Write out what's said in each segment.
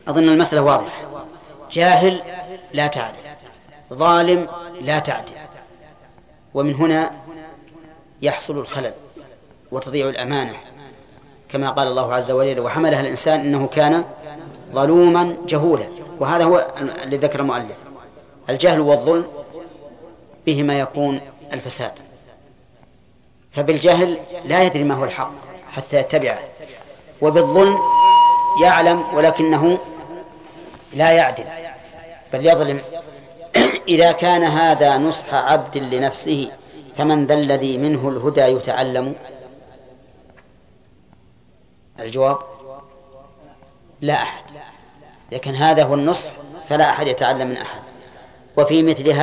أظن المسألة واضحة. جاهل لا تعرف، ظالم لا تعدل، ومن هنا يحصل الخلل وتضيع الأمانة، كما قال الله عز وجل: وحملها الإنسان إنه كان ظلوما جهولا. وهذا هو الذي ذكر المؤلف. الجهل والظلم بهما يكون الفساد، فبالجهل لا يدري ما هو الحق حتى يتبعه، وبالظلم يعلم ولكنه لا يعدل بل يظلم. إذا كان هذا نصح عبد لنفسه فمن ذا الذي منه الهدى يتعلم؟ الجواب: لا أحد. لكن هذا هو النصح فلا أحد يتعلم من أحد. وفي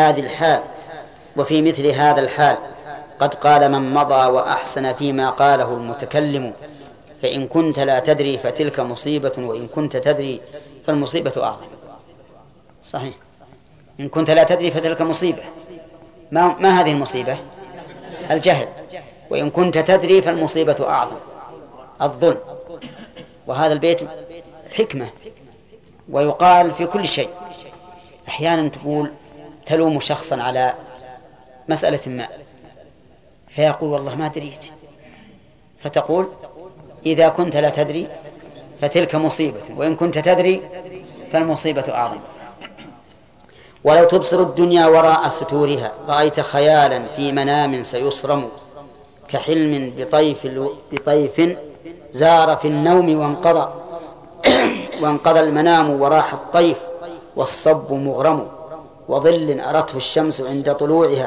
مثل هذا الحال قد قال من مضى وأحسن فيما قاله المتكلم: فإن كنت لا تدري فتلك مصيبة، وإن كنت تدري فالمصيبة أعظم. صحيح، إن كنت لا تدري فتلك مصيبة. ما هذه المصيبة؟ الجهل. وإن كنت تدري فالمصيبة أعظم، الظلم. وهذا البيت حكمة، ويقال في كل شيء. أحيانا تقول تلوم شخصا على مسألة ما فيقول: والله ما دريت، فتقول: إذا كنت لا تدري فتلك مصيبة، وإن كنت تدري فالمصيبة أعظم. ولو تبصر الدنيا وراء ستورها رأيت خيالا في منام سيصرم، كحلم بطيف زار في النوم وانقضى المنام وراح الطيف، والصب مغرم، وظل أرته الشمس عند طلوعها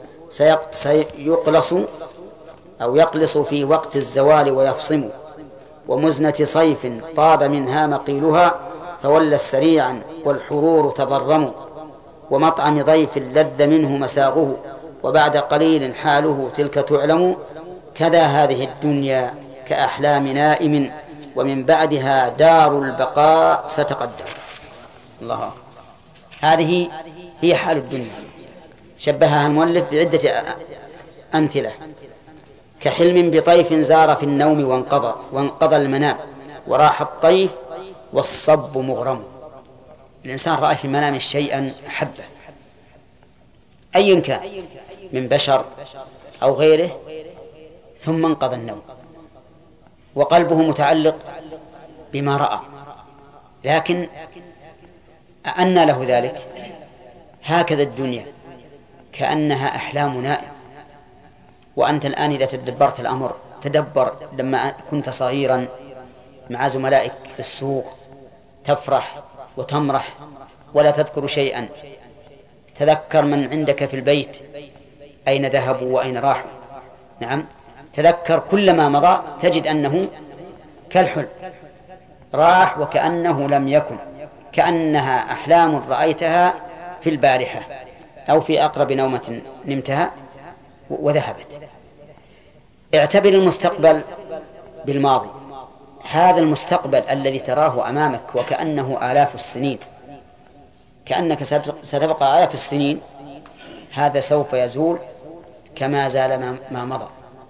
سيقلص أو يقلص في وقت الزوال ويفصم، ومزنة صيف طاب منها مقيلها فولت سريعا والحرور تضرم، ومطعم ضيف لذ منه مساغه وبعد قليل حاله تلك تعلم، كذا هذه الدنيا كأحلام نائم ومن بعدها دار البقاء ستقدم. الله، هذه هي حال الدنيا. شبهها المؤلف بعدة أمثلة: كحلم بطيف زار في النوم وانقضى المنام وراح الطيف والصب مغرم. الإنسان رأى في منام شيئا أحبه أيا كان من بشر أو غيره، ثم انقضى النوم وقلبه متعلق بما رأى، لكن أنى له ذلك؟ هكذا الدنيا كأنها أحلام نائم. وأنت الآن إذا تدبرت الأمر، تدبر لما كنت صغيرا مع زملائك في السوق تفرح وتمرح ولا تذكر شيئا، تذكر من عندك في البيت أين ذهبوا وأين راحوا. نعم، تذكر كل ما مضى تجد أنه كالحلم، راح وكأنه لم يكن، كأنها أحلام رأيتها في البارحة أو في أقرب نومة نمتها وذهبت. اعتبر المستقبل بالماضي، هذا المستقبل الذي تراه أمامك وكأنه آلاف السنين، كأنك ستبقى آلاف السنين، هذا سوف يزول كما زال ما مضى.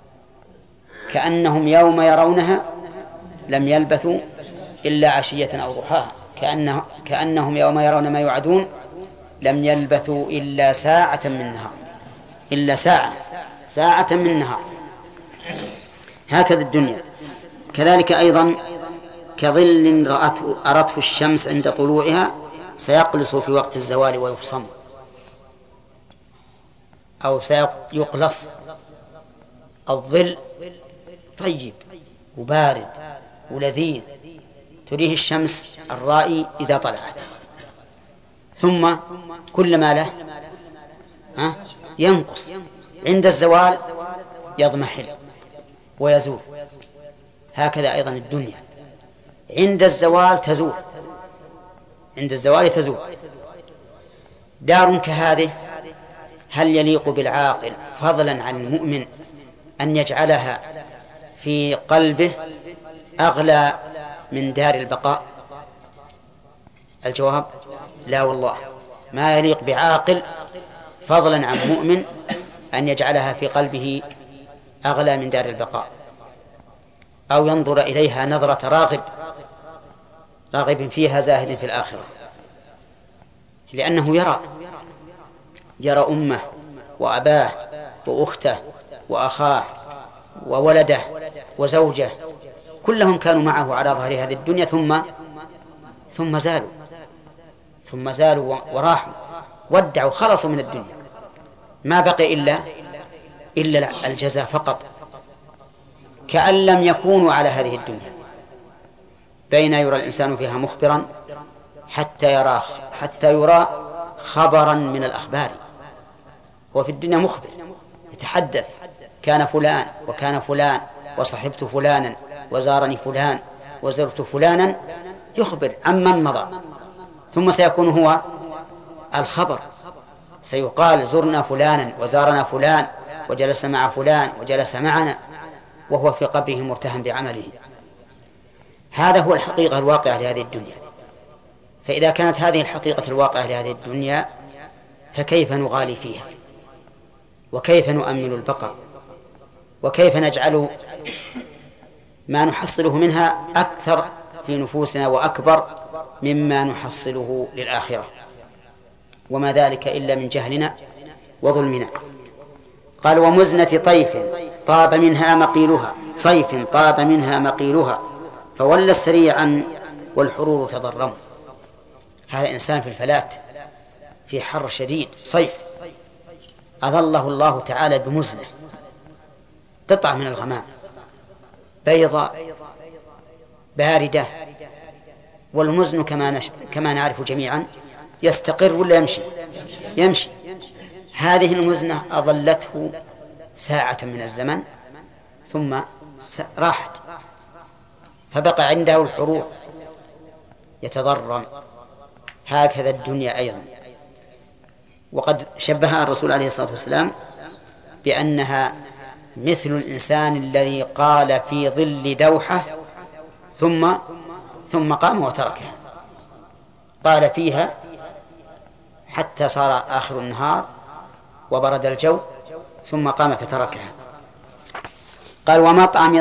كأنهم يوم يرونها لم يلبثوا إلا عشية أو ضحاها، كأنهم يوم يرون ما يوعدون لم يلبثوا إلا ساعة من نهار، إلا ساعة من نهار. هكذا الدنيا. كذلك أيضا كظل أرته الشمس عند طلوعها سيقلص في وقت الزوال ويفصم، أو سيقلص. الظل طيب وبارد ولذيذ تريه الشمس الرائي إذا طلعت، ثم كلما له ينقص، عند الزوال يضمحل ويزول. هكذا أيضا الدنيا عند الزوال تزول، عند الزوال تزول. دار كهذه هل يليق بالعاقل فضلا عن المؤمن أن يجعلها في قلبه أغلى من دار البقاء؟ الجواب: لا والله، ما يليق بعاقل فضلا عن مؤمن أن يجعلها في قلبه أغلى من دار البقاء، أو ينظر إليها نظرة راغب راغب فيها زاهد في الآخرة، لأنه يرى أمه وأباه وأخته وأخاه وولده وزوجه كلهم كانوا معه على ظهر هذه الدنيا ثم زالوا وراحوا ودعوا خلصوا من الدنيا، ما بقي إلا الجزاء فقط، كأن لم يكونوا على هذه الدنيا. بين يرى الإنسان فيها مخبرا حتى يرى خبرا من الأخبار. هو في الدنيا مخبر يتحدث، كان فلان وكان فلان وصحبت فلانا وزارني فلان وزرت فلانا، يخبر عمن مضى، ثم سيكون هو الخبر، سيقال زرنا فلانا وزارنا فلان وجلس مع فلان وجلس معنا، وهو في قبره مرتهن بعمله. هذا هو الحقيقة الواقعة لهذه الدنيا. فإذا كانت هذه الحقيقة الواقعة لهذه الدنيا، فكيف نغالي فيها؟ وكيف نؤمل البقاء؟ وكيف نجعل ما نحصله منها أكثر في نفوسنا وأكبر مما نحصله للآخرة؟ وما ذلك إلا من جهلنا وظلمنا. قال: ومزنة طيف طاب منها مقيلها، صيف طاب منها مقيلها، فولى سريعا والحرور تضرم. هذا إنسان في الفلات في حر شديد، صيف، أظله الله تعالى بمزنة، قطعة من الغمام بيضاء باردة. والمزن كما نعرف جميعا يستقر ولا يمشي. هذه المزنة أظلته ساعة من الزمن ثم راحت، فبقى عنده الحرور يتضرم. هكذا الدنيا أيضا. وقد شبهها الرسول عليه الصلاة والسلام بأنها مثل الإنسان الذي قال في ظل دوحة ثم قام وتركها، قال فيها حتى صار آخر النهار وبرد الجو ثم قام فتركها. قال: ومطعم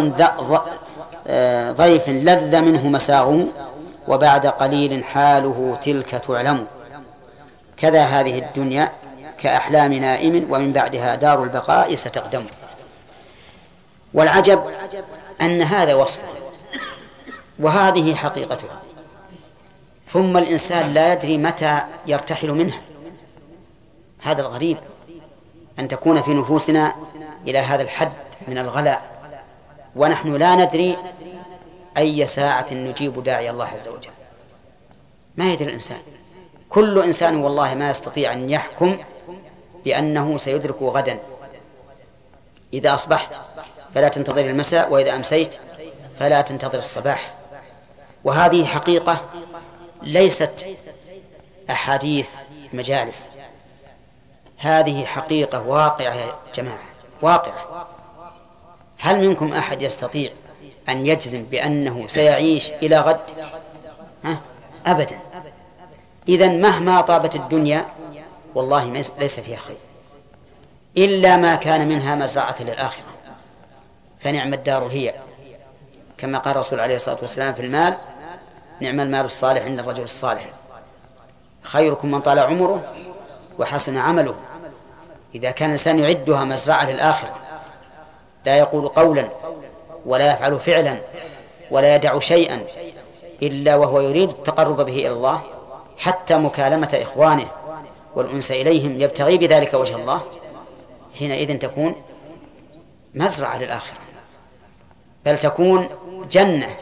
ضيف لذ منه مساغه، وبعد قليل حاله تلك تعلم. كذا هذه الدنيا كأحلام نائم، ومن بعدها دار البقاء ستقدم. والعجب أن هذا وصفه وهذه حقيقتها، ثم الإنسان لا يدري متى يرتحل منها. هذا الغريب أن تكون في نفوسنا إلى هذا الحد من الغلاء، ونحن لا ندري أي ساعة نجيب داعي الله عز وجل. ما يدري الإنسان. كل إنسان والله ما يستطيع أن يحكم بأنه سيدرك غدا. إذا أصبحت فلا تنتظر المساء، وإذا أمسيت فلا تنتظر الصباح. وهذه حقيقة ليست أحاديث مجالس، هذه حقيقة واقعة يا جماعة، واقعة. هل منكم أحد يستطيع أن يجزم بأنه سيعيش إلى غد؟ أبدا. إذن مهما طابت الدنيا والله ليس فيها خير إلا ما كان منها مزرعة للآخرة، فنعم الدار هي، كما قال الرسول عليه الصلاة والسلام في المال: نعم المال الصالح عند الرجل الصالح، خيركم من طال عمره وحسن عمله. إذا كان الإنسان يعدها مزرعة للآخرة، لا يقول قولا ولا يفعل فعلا ولا يدع شيئا إلا وهو يريد التقرب به إلى الله، حتى مكالمة إخوانه والأنس إليهم يبتغي بذلك وجه الله، حينئذ تكون مزرعة للآخرة، بل تكون جنة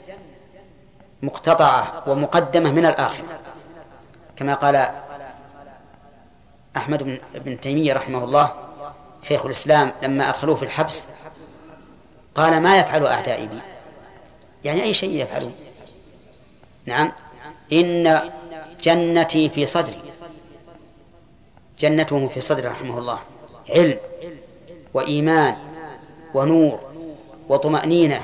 مقتطعة ومقدمة من الآخرة. كما قال أحمد بن تيمية رحمه الله شيخ الإسلام لما أدخلوه في الحبس، قال: ما يفعل أعدائي بي؟ يعني أي شيء يفعلون. نعم، إن جنتي في صدري. جنته في صدره رحمه الله علم وإيمان ونور وطمأنينة.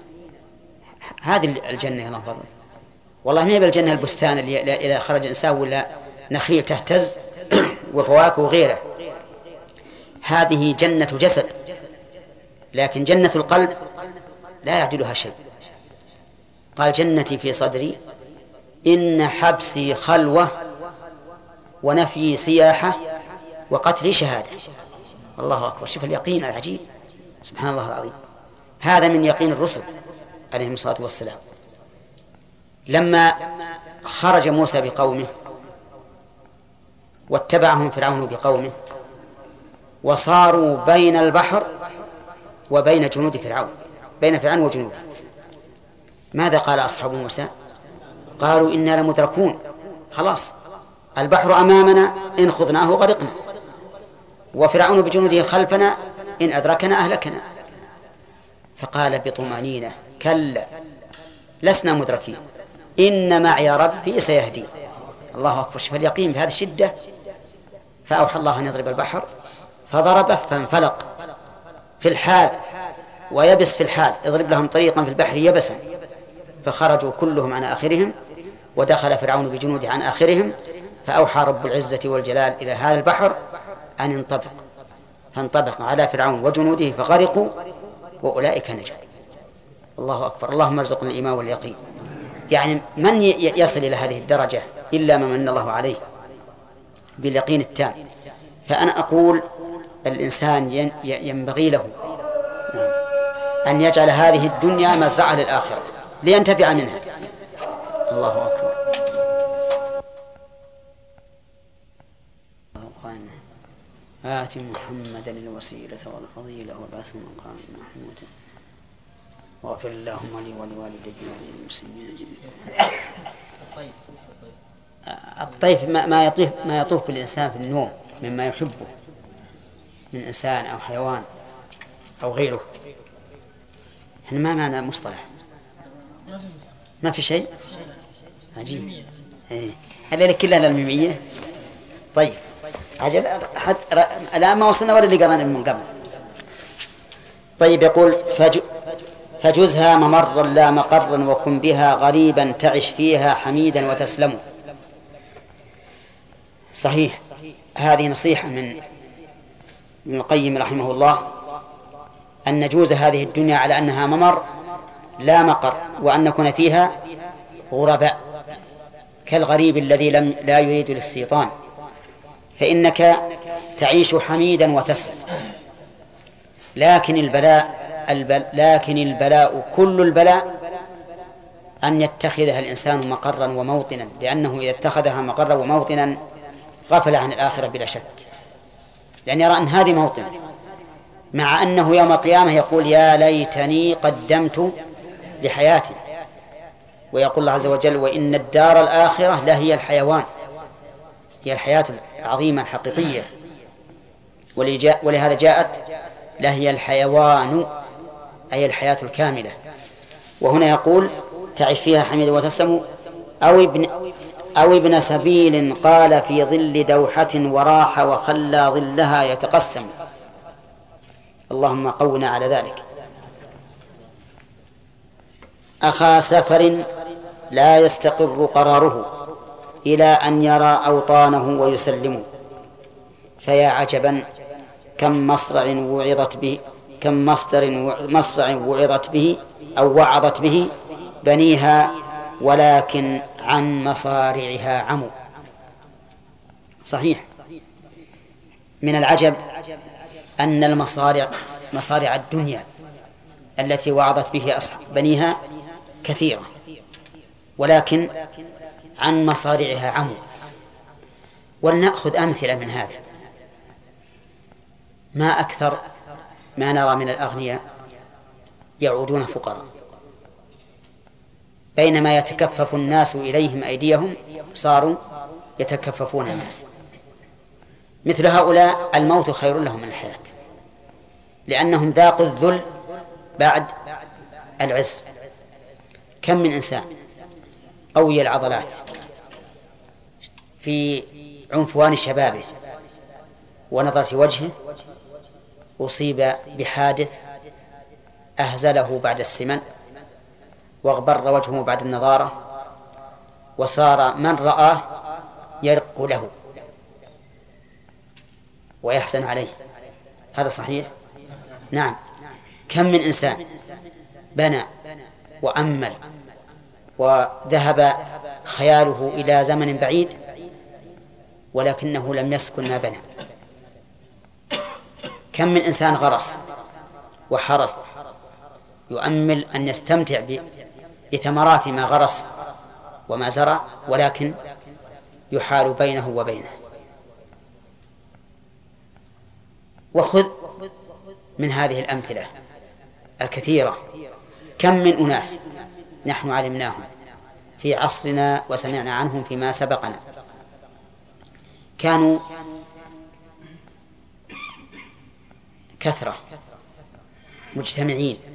هذه الجنة يا الله فضل. والله ما يبقى الجنة البستان اللي إذا خرج إنسان ولا نخيل تهتز وفواكه وغيره. هذه جنة جسد، لكن جنة القلب لا يعدلها شيء. قال جنتي في صدري إن حبسي خلوة ونفي سياحة وقتلي شهادة. الله أكبر، شوف اليقين العجيب، سبحان الله العظيم. هذا من يقين الرسل عليهم الصلاة والسلام. لما خرج موسى بقومه واتبعهم فرعون بقومه وصاروا بين البحر وبين جنود فرعون، بين فرعون وجنوده، ماذا قال أصحاب موسى؟ قالوا إنا لمدركون، خلاص البحر أمامنا إن خذناه غرقنا، وفرعون بجنوده خلفنا إن أدركنا أهلكنا. فقال بطمأنينة كلا لسنا مدركين إن معي ربي سيهدي. الله أكبر، شوف اليقين بهذه الشدة. فأوحى الله أن يضرب البحر فضربه فانفلق في الحال ويبس في الحال، اضرب لهم طريقا في البحر يبسا، فخرجوا كلهم عن آخرهم ودخل فرعون بجنوده عن آخرهم. فأوحى رب العزة والجلال إلى هذا البحر أن ينطبق، فانطبق على فرعون وجنوده فغرقوا وأولئك نجوا. الله أكبر، اللهم ارزقنا الإيمان واليقين. يعني من يصل إلى هذه الدرجة إلا ما من الله عليه باليقين التام. فأنا أقول الإنسان ينبغي له أن يجعل هذه الدنيا مزرعة للآخرة لينتفع منها. الله أكبر. آت محمدا الوسيلة والفضيلة وابعثه مقاما محمودا واغفر اللهم لي ولوالدي وللمسلمين جميعا. الطيف ما يطوف بالإنسان في النوم مما يحبه من إنسان أو حيوان أو غيره. إحنا ما معنى مصطلح، ما في شيء عجيب. هل كلها للميمية؟ طيب عجل، الآن ما وصلنا ولا اللي قرأنا من قبل. طيب يقول فجزها ممرا لا مقرا وكن بها غريبا تعش فيها حميدا وتسلم. صحيح، هذه نصيحة من ابن القيم رحمه الله، أن نجوز هذه الدنيا على أنها ممر لا مقر، وأن نكون فيها غرباء كالغريب الذي لا يريد الاستيطان، فإنك تعيش حميدا وتسلم. لكن البلاء كل البلاء أن يتخذها الإنسان مقرا وموطنا، لأنه إذا اتخذها مقرا وموطنا غفل عن الآخرة بلا شك، لأن يرى أن هذه موطن، مع أنه يوم القيامة يقول يا ليتني قدمت لحياتي. ويقول الله عز وجل وإن الدار الآخرة لهي الحيوان، هي الحياة العظيمة الحقيقية، ولهذا جاءت لهي الحيوان أي الحياة الكاملة. وهنا يقول تعش فيها حميد وتسلم أو ابن سبيل قال في ظل دوحة وراح وخلى ظلها يتقسم. اللهم قونا على ذلك. أخا سفر لا يستقر قراره إلى أن يرى أوطانه ويسلم. فيا عجبا كم مصرع وعظت به أو وعظت به بنيها ولكن عن مصارعها عموا. صحيح، من العجب أن مصارع الدنيا التي وعظت به أصحاب بنيها كثيرة، ولكن عن مصارعها عموا. ولنأخذ أمثلة من هذا. ما أكثر ما نرى من الأغنياء يعودون فقراء، بينما يتكفف الناس إليهم أيديهم صاروا يتكففون الناس. مثل هؤلاء الموت خير لهم من الحياة، لأنهم ذاقوا الذل بعد العز. كم من إنسان قوي العضلات في عنفوان شبابه ونظرة وجهه أصيب بحادث أهزله بعد السمن واغبر وجهه بعد النضارة، وصار من رآه يرق له ويحزن عليه. هذا صحيح؟ نعم. كم من إنسان بنى وأمل وذهب خياله إلى زمن بعيد ولكنه لم يسكن ما بنى. كم من إنسان غرس وحرث يؤمل أن يستمتع بثمرات ما غرس وما زرع، ولكن يحال بينه وبينه. وخذ من هذه الأمثلة الكثيرة كم من أناس نحن علمناهم في عصرنا وسمعنا عنهم فيما سبقنا كانوا كثرة مجتمعين،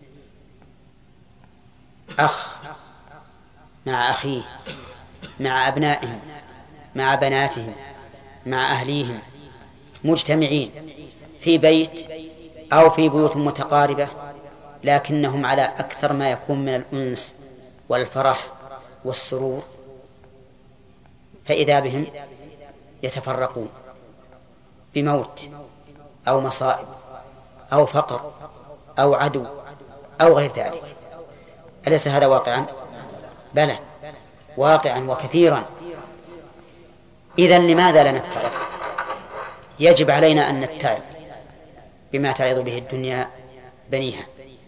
أخ مع أخيه، مع أبنائهم، مع بناتهم، مع أهليهم، مجتمعين في بيت أو في بيوت متقاربة، لكنهم على أكثر ما يكون من الأنس والفرح والسرور، فإذا بهم يتفرقون بموت أو مصائب أو فقر أو عدو أو غير ذلك. أليس هذا واقعا؟ بلى، واقعا وكثيرا. إذن لماذا لا نتعظ؟ يجب علينا أن نتعظ بما تعظ به الدنيا بنيها.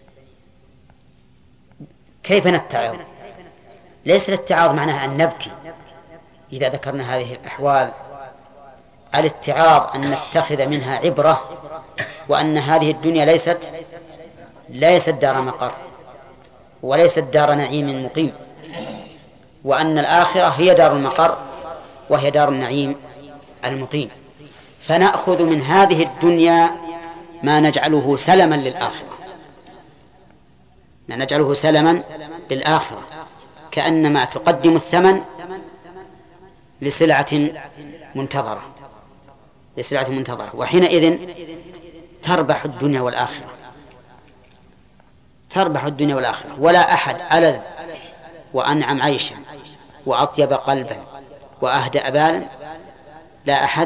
كيف نتعظ؟ ليس الاتعاظ معناها أن نبكي إذا ذكرنا هذه الأحوال. الاتعاظ أن نتخذ منها عبرة، وأن هذه الدنيا ليست دار مقر وليست دار نعيم مقيم، وأن الآخرة هي دار المقر وهي دار النعيم المقيم. فنأخذ من هذه الدنيا ما نجعله سلما للآخرة، ما نجعله سلما للآخرة، كأنما تقدم الثمن لسلعة منتظرة، وحينئذ تربح الدنيا والآخرة، ولا أحد ألذ وأنعم عيشا وأطيب قلبا وأهدأ بالا، لا أحد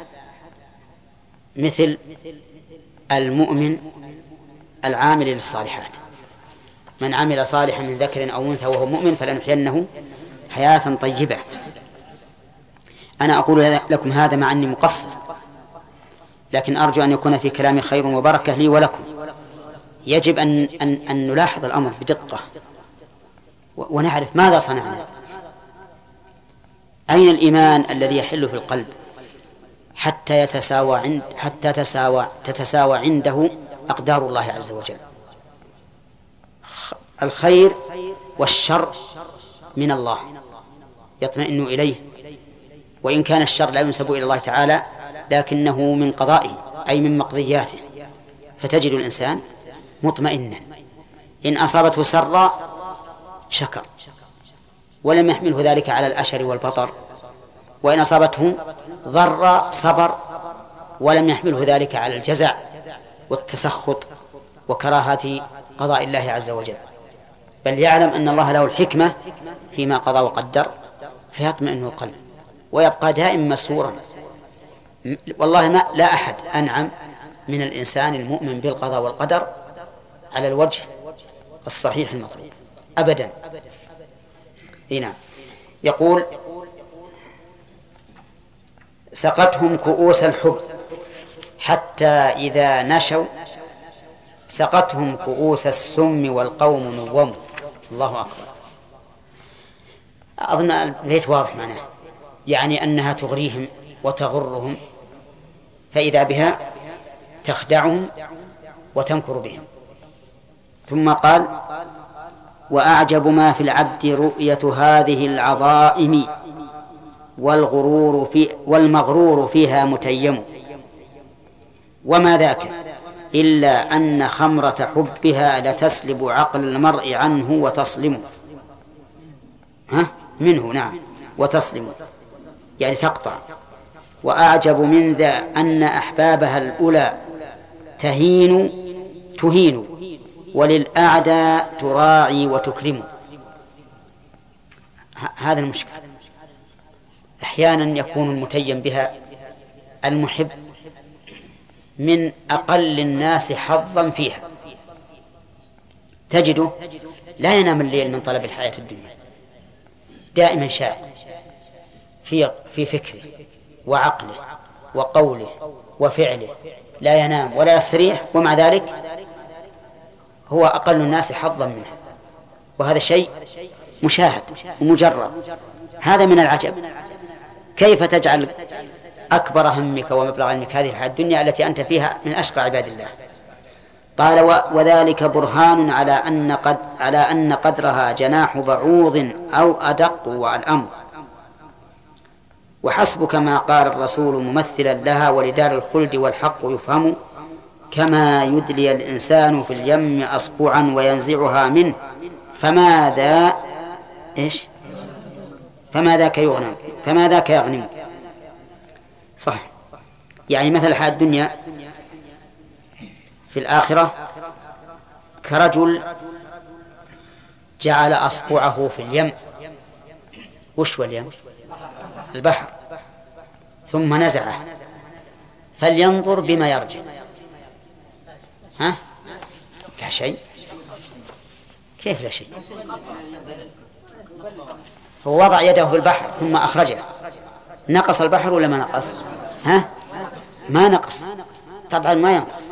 مثل المؤمن العامل للصالحات. من عمل صالحا من ذكر أو أنثى وهو مؤمن فلنحيينه حياة طيبة. أنا أقول لكم هذا مع أني مقصر، لكن أرجو أن يكون في كلامي خير وبركة لي ولكم. يجب أن نلاحظ الأمر بدقة ونعرف ماذا صنعنا. أين الإيمان الذي يحل في القلب حتى تتساوى عنده أقدار الله عز وجل؟ الخير والشر من الله يطمئن إليه، وإن كان الشر لا ينسب إلى الله تعالى لكنه من قضائه أي من مقضياته، فتجد الإنسان مطمئنا. إن أصابته سرا شكر ولم يحمله ذلك على الأشر والبطر، وإن أصابته ضر صبر ولم يحمله ذلك على الجزع والتسخط وكراهة قضاء الله عز وجل، بل يعلم أن الله له الحكمة فيما قضى وقدر، فيطمئن القلب ويبقى دائما مسرورا. والله لا أحد أنعم من الإنسان المؤمن بالقضاء والقدر على الوجه الصحيح المطلوب أبدا. هنا يقول: سقتهم كؤوس الحب حتى إذا نشوا سقتهم كؤوس السم والقوم نوم. الله أكبر. أظن البيت واضح معناه، يعني أنها تغريهم وتغرهم، فإذا بها تخدعهم وتمكر بهم. ثم قال: وأعجب ما في العبد رؤية هذه العظائم والمغرور فيها متيم، وما ذاك إلا أن خمرة حبها لتسلب عقل المرء عنه وتصلمه منه. نعم، وتصلمه يعني تقطع. وأعجب من ذا أن أحبابها الأولى تهين وللأعداء تراعي وتكرم. هذا المشكل. أحيانا يكون المتيم بها المحب من أقل الناس حظا فيها، تجده لا ينام الليل من طلب الحياة الدنيا، دائما شاغل في فكره وعقله وقوله وفعله، لا ينام ولا يستريح، ومع ذلك هو أقل الناس حظا منه، وهذا شيء مشاهد ومجرب. هذا من العجب، كيف تجعل أكبر همك ومبلغ علمك هذه الحياة الدنيا التي أنت فيها من أشقى عباد الله. قال وذلك برهان على أن قدرها جناح بعوض أو أدق والأمر، وحسبك ما قال الرسول ممثلا لها ولدار الخلد والحق يفهم، كما يدلي الإنسان في اليم أصبعا وينزعها منه، فما ذاك يغنم. صح، يعني مثل الحياة الدنيا في الآخرة كرجل جعل أصبعه في اليم. وش هو اليم؟ البحر، ثم نزعه، فلينظر بما يرجع. لا شيء. كيف لا شيء؟ هو وضع يده في البحر ثم أخرجه، نقص البحر ولا ما نقص؟ ما نقص طبعا، ما ينقص.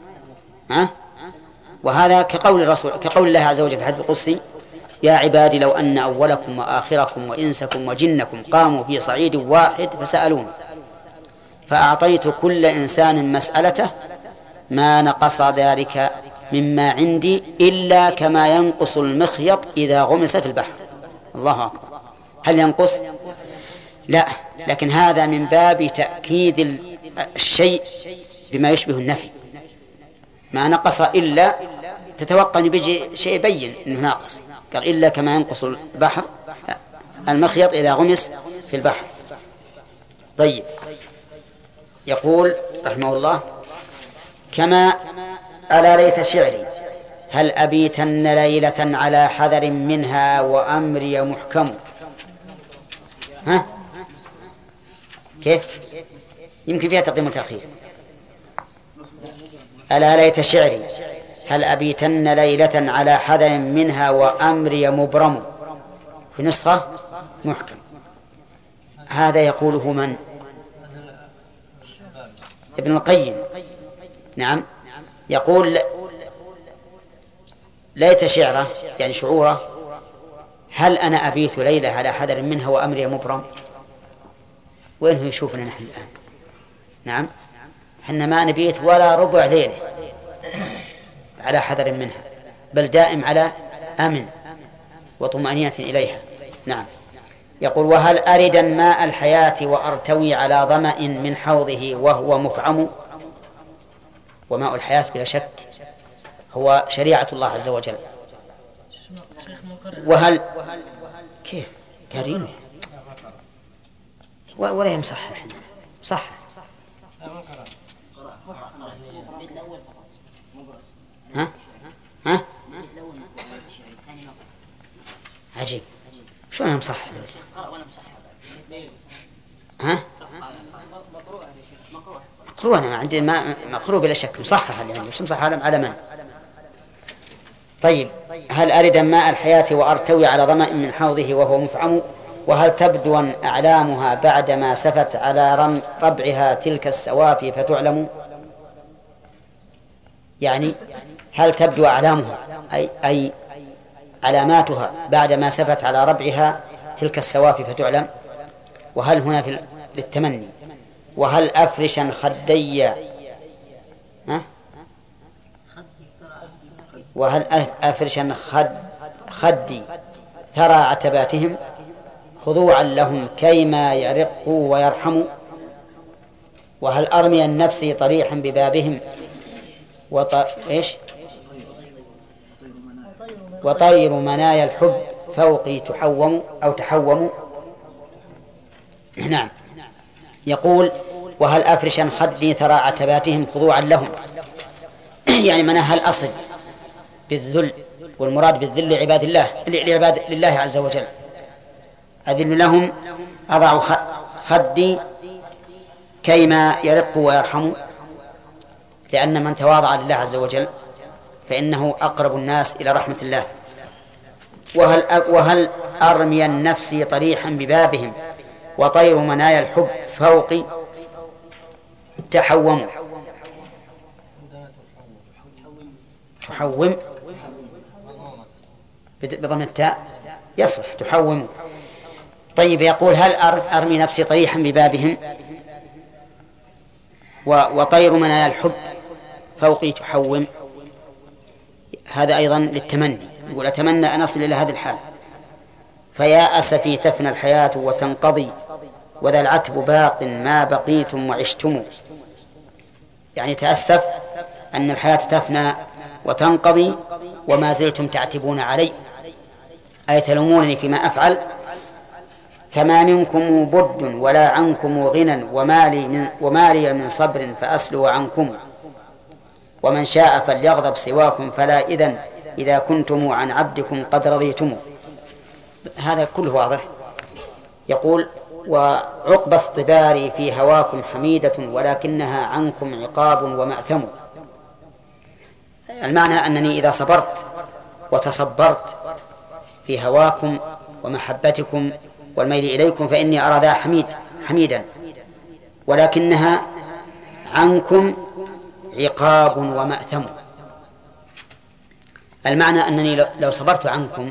وهذا كقول الرسول، كقول الله عز وجل في الحديث القدسي: يا عبادي لو أن أولكم وآخركم وإنسكم وجنكم قاموا في صعيد واحد فسألوني فأعطيت كل إنسان مسألته ما نقص ذلك مما عندي إلا كما ينقص المخيط إذا غمس في البحر. الله أكبر. هل ينقص؟ لا، لكن هذا من باب تأكيد الشيء بما يشبه النفي. ما نقص إلا تتوقع أن بيجي شيء يبين أنه ناقص، قال إلا كما ينقص البحر المخيط إذا غمس في البحر. طيب، يقول رحمه الله: كما ألا ليت شعري هل أبيتن ليلة على حذر منها وأمري محكم. كيف؟ يمكن فيها تقديم وتأخير. ألا ليت شعري هل أبيتن ليلة على حذر منها وأمري مبرم، في نسخة محكم. هذا يقوله من؟ ابن القيم. نعم، يقول ليت شعره يعني شعوره: هل أنا أبيت ليلة على حذر منها وأمري مبرم. وين هو يشوفنا نحن الآن؟ نعم، حنا ما نبيت ولا ربع ليلة على حذر منها، بل دائم على أمن وطمأنينة إليها. نعم. يقول: وهل أرد ماء الحياة وأرتوي على ظمأ من حوضه وهو مفعم. وماء الحياة بلا شك هو شريعة الله عز وجل. وهل كيف كريم ولا يمصح صح. ها عجيب، شو أنا مصح مقروء. أنا عندي ما مقروء بلا شك، مصحح اللي عندي. وش مصحح على من؟ طيب: هل أرد ماء الحياة وأرتوي على ظمأ من حوضه وهو مفعم. وهل تبدو أعلامها بعدما سفت على ربعها تلك السوافي فتعلم. يعني هل تبدو أعلامها أي علاماتها بعدما سفت على ربعها تلك السوافي فتعلم. وهل هنا للتمني. وهل أفرشا خدي وهل أفرشا خدي ثرى عتباتهم خضوعا لهم كيما يرقوا ويرحموا. وهل أرمي النفس طريحا ببابهم وطير منايا الحب فوقي تحوم أو تحوم. نعم. يقول: وهل أفرشا خدي ثرى عتباتهم خضوعا لهم، يعني مناها الأصل بالذل، والمراد بالذل عباد لله عز وجل. أذل لهم أضع خدي كيما يرقوا ويرحموا، لأن من تواضع لله عز وجل فإنه أقرب الناس إلى رحمة الله وهل أرمي النفس طريحا ببابهم وطير منايا الحب فوقي تحوم. تحوم بضم التاء يصلح تحوم. طيب يقول هل أرمي نفسي طريحا ببابهم وطير منايا الحب فوقي تحوم، هذا أيضا للتمني، يقول أتمنى أن أصل إلى هذه الحال. فيا أسفي تفنى الحياة وتنقضي وذا العتب باق ما بقيتم وعشتم. يعني تأسف أن الحياة تفنى وتنقضي وما زلتم تعتبون علي، أي تلومونني فيما أفعل. فما منكم بد ولا عنكم غنى ومالي من صبر فأسلو عنكم. ومن شاء فليغضب سواكم فلا إذا كنتم عن عبدكم قد رضيتم. هذا كله واضح. يقول وعقب اصطباري في هواكم حميدة ولكنها عنكم عقاب ومأثم. المعنى أنني إذا صبرت وتصبرت في هواكم ومحبتكم والميل إليكم فإني أرى ذا حميدا، ولكنها عنكم عقاب ومأثم. المعنى أنني لو صبرت عنكم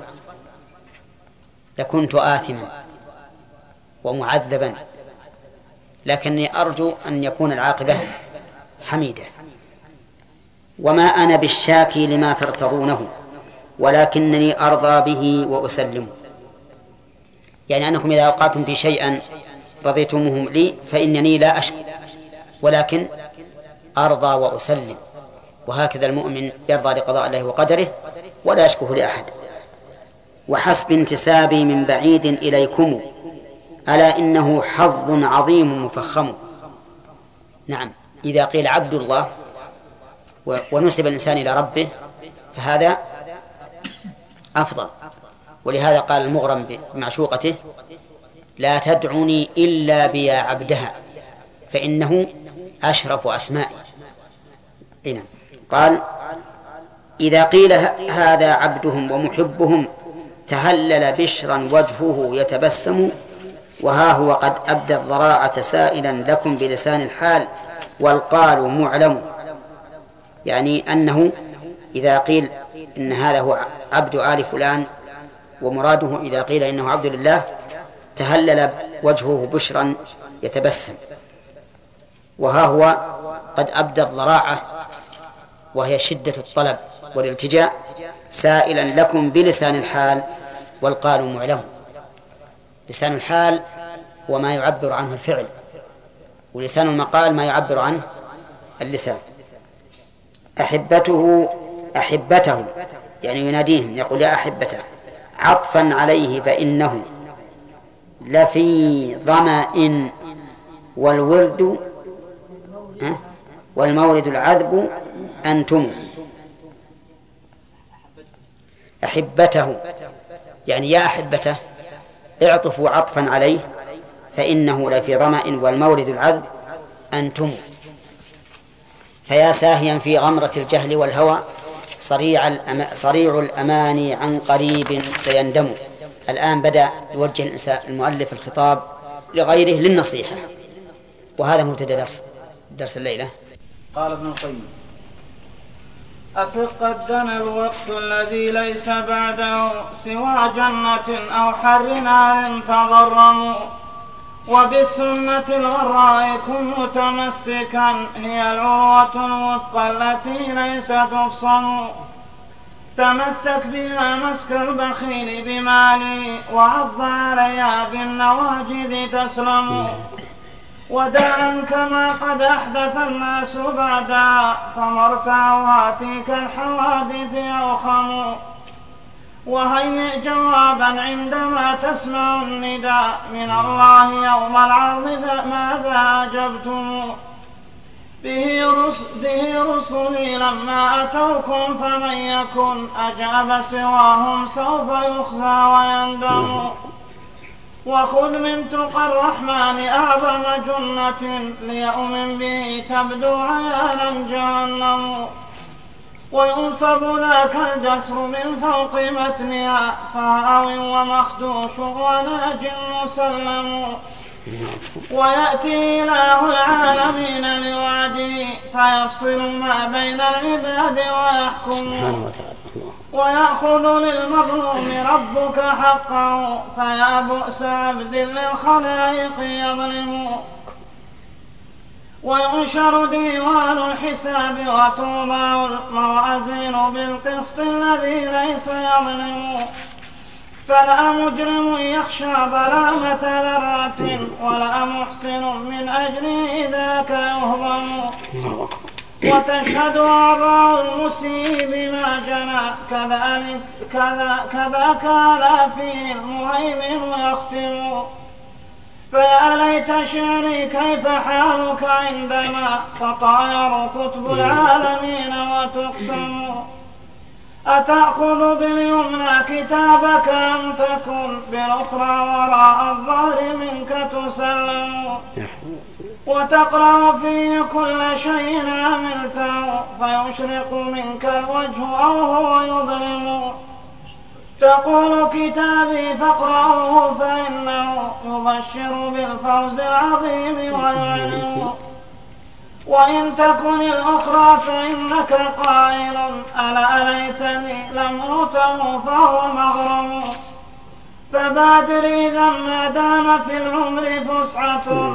لكنت آثما ومعذبا، لكني أرجو أن يكون العاقبة حميدة. وما أنا بالشاكي لما ترتضونه ولكنني أرضى به وأسلم. يعني أنكم إذا أوقعتم في شيئا رضيتموهم لي فإنني لا أشكو ولكن أرضى وأسلم. وهكذا المؤمن يرضى لقضاء الله وقدره ولا يشكوه لأحد. وحسب انتسابي من بعيد إليكم ألا إنه حظ عظيم مفخم. نعم، إذا قيل عبد الله ونسب الإنسان إلى ربه فهذا أفضل. ولهذا قال المغرم بمعشوقته لا تدعني إلا بيا عبدها فإنه أشرف أسمائي. نعم. قال إذا قيل هذا عبدهم ومحبهم تهلل بشرا وجهه يتبسم وها هو قد أبدى الضراعة سائلا لكم بلسان الحال والقال معلم. يعني أنه إذا قيل إن هذا هو عبد آل فلان ومراده إذا قيل إنه عبد لله تهلل وجهه بشرا يتبسم. وها هو قد أبدى الضراعة وهي شدة الطلب والالتجاء سائلا لكم بلسان الحال والقال معلم. لسان الحال وما يعبر عنه الفعل، ولسان المقال ما يعبر عنه اللسان. أحبته يعني يناديهم يقول يا أحبته عطفا عليه فإنه لفي ظمأ والورد والمورد العذب أنتم. أحبته يعني يا أحبته اعطفوا عطفا عليه فإنه لفي ظمأ والمورد العذب أنتم. فيا ساهيا في غمرة الجهل والهوى صريع الأماني عن قريب سيندم. الآن بدأ يوجه المؤلف الخطاب لغيره للنصيحة، وهذا مبتدأ درس الليلة. قال ابن القيم أفق قد دنا الوقت الذي ليس بعده سوى جنة أو حر نار تضرموا وبالسنة الغراء كن متمسكا هي العروة الوثقى التي ليس تفصم. تمسك بها مسك البخيل بمالي وعض عليها بالنواجذ تسلم. وداعا كما قد أحدث الناس بعدا فمرتعها تلك الحوادث يوخم. وهيئ جوابا عندما تسمع النداء من الله يوم العرض ماذا أجبتم. به رسلي لما أتوكم فمن يكن أجاب سواهم سوف يخزى ويندم. وخذ من تقى الرحمن أعظم جنة ليؤمن به تبدو عيانا جهنم. وينصب ذاك الجسر من فوق متنها فهاو ومخدوش وناج مسلم. ويأتي إله العالمين لوعده فيفصل ما بين العباد ويحكم. ويأخذ للمظلوم ربك حقه فيا بؤس عبد للخلائق يظلم. وينشر ديوان الحساب وتوضع الموازين بالقسط الذي ليس يظلم. فلا مجرم يخشى ظلامة ذرات ولا محسن من أجل ذاك يهضم. وتشهد أعضاء المسيء بما جنى كذاك لا فيه المهيمن يختم. فيا ليت شعري كيف حالك عندما تطاير كتب العالمين وتقسم. أتأخذ باليمنى كتابك أم تكن بالأخرى وراء الظهر منك تسلم. وتقرأ فيه كل شيء عملته فيشرق منك الوجه أو هو يظلم. تقول كتابي فاقرأه فإنه يبشر بالفوز العظيم ويعلم. وإن تكن الأخرى فإنك قائل ألا ليتني لم أوته فهو مغرم. فبادر إذا ما دام في العمر فسحة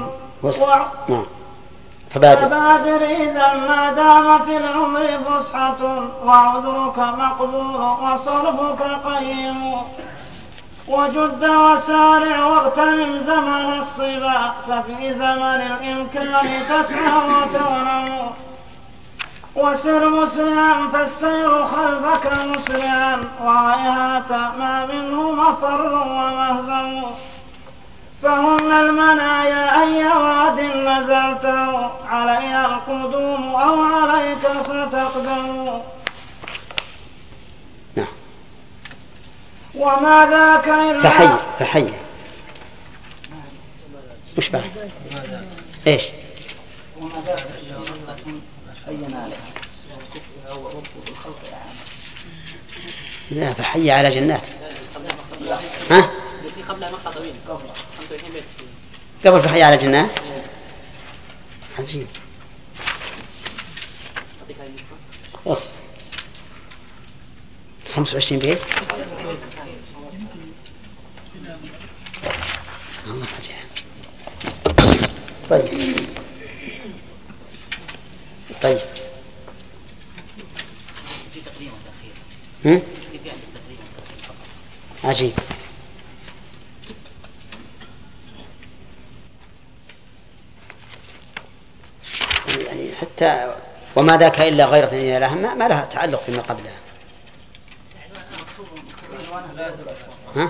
فبادر إذا ما دام في العمر فسحة وعذرك مقبول وصرفك قيم. وجد وسارع واغتنم زمن الصبا ففي زمن الإمكان تسعى وتغنم. وسر مسرعا فالسير خلفك مسرعا وهيهات ما منه مفر ومهزم. فهن المنايا أي واد نزلته علي القدوم أو عليك ستقدم. وما ذاك إلا فحي مش بعد إيش وما ذاك إلا حينا لك لا فحي على جنات. ها قبل فحي على جنات عجيب. وصف 25 بيت الله عجيب. طيب عجيب. يعني حتى وما ذاك إلا غيرة إلى لها ما لها تعلق فيما قبلها. ها؟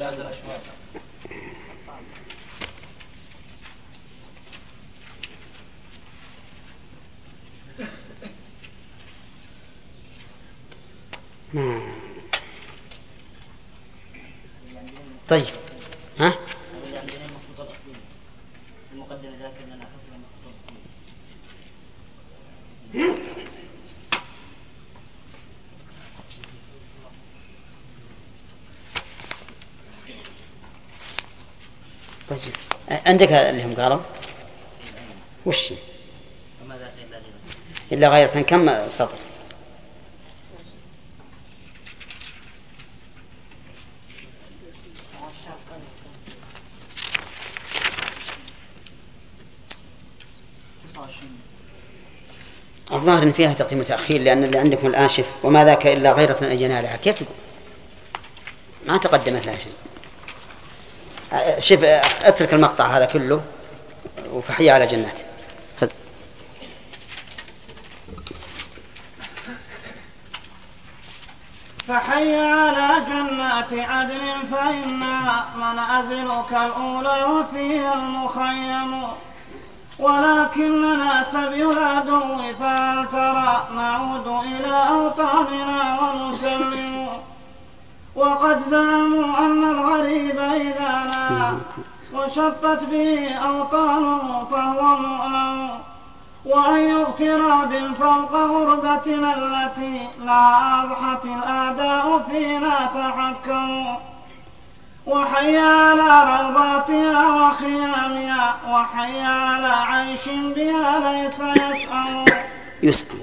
طيب ها؟ طيب عندك اللي هم قالوا وش إلا غيرة كم سطر؟ الظاهر إن فيها تقديم وتأخير لأن اللي عندكم الآن شف وما ذاك إلا غيرة أجنالها كيف يقول ما تقدمت لها شيء. شوف اترك المقطع هذا كله وفحي على جنات. فحي على جنات عدن فإنها منازلك الأولى وفيها المخيم. ولكننا سبي العدو فهل ترى نعود إلى أوطاننا ونسلم. وقد زعموا أن الغريب إذا نأى وشطت به أوطانه فهو مؤلم. وأي اغتراب فوق غربتنا التي لا أضحت الأعداء فينا تحكموا وحي على روضاتها وخيامها وحي على عيش بها ليس يسأم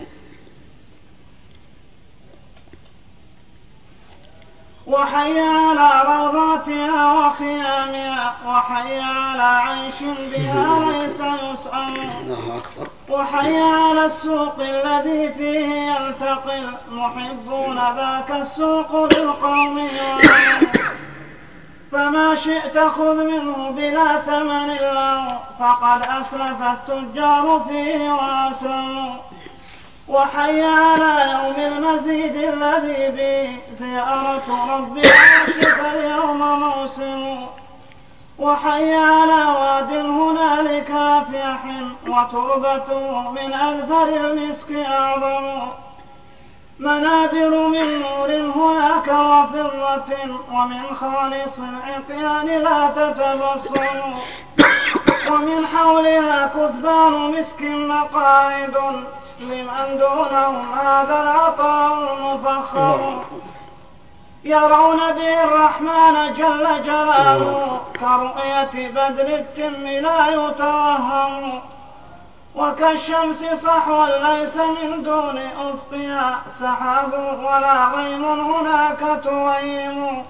وحي على روضاتها وخيامها وحي على عيش بها ليس يسأم وحي على السوق الذي فيه يلتقي المحبون ذاك السوق للقوم فما شئت خذ منه بلا ثمن له فقد أسلف التجار فيه وأسلموا وحي على يوم المزيد الذي به زيارة رب العرش فاليوم موسم وحي على واد هنالك أفيح وتربته من أذفر المسك أعظم منابر من نور هناك وفضة ومن خالص العقيان لا تتبصر ومن حولها كثبان مسك مقاعد لمن دونهم هذا العطاء المفخر يرون به الرحمن جل جلاله كرؤية بدر التم لا يتوهم وكالشمس صحوا ليس من دون أفقها سحاب ولا غيم هناك تويم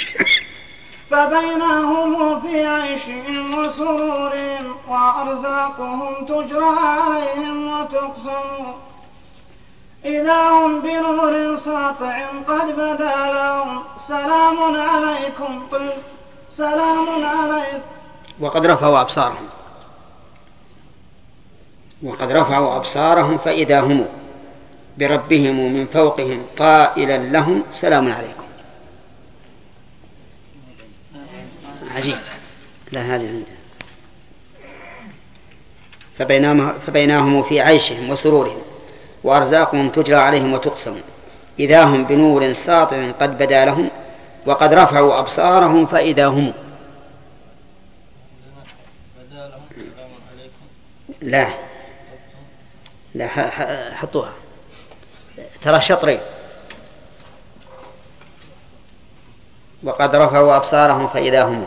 فبينهم في عيشهم وسرورهم وأرزاقهم تجرى عليهم وتقسم إذا هم بنور ساطع قد بدا لهم سلام عليكم طيب سلام عليكم وقد رفعوا أبصارهم فإذا هم بربهم من فوقهم قائلا لهم سلام عليكم. عجيب. لا هذه عنده فبينهم في عيشهم وسرورهم وأرزاقهم تجرى عليهم وتقسم إذا هم بنور ساطع قد بدا لهم وقد رفعوا أبصارهم فإذا هم لا حطوها ترى شطرين وقد رفعوا أبصارهم فإذا هم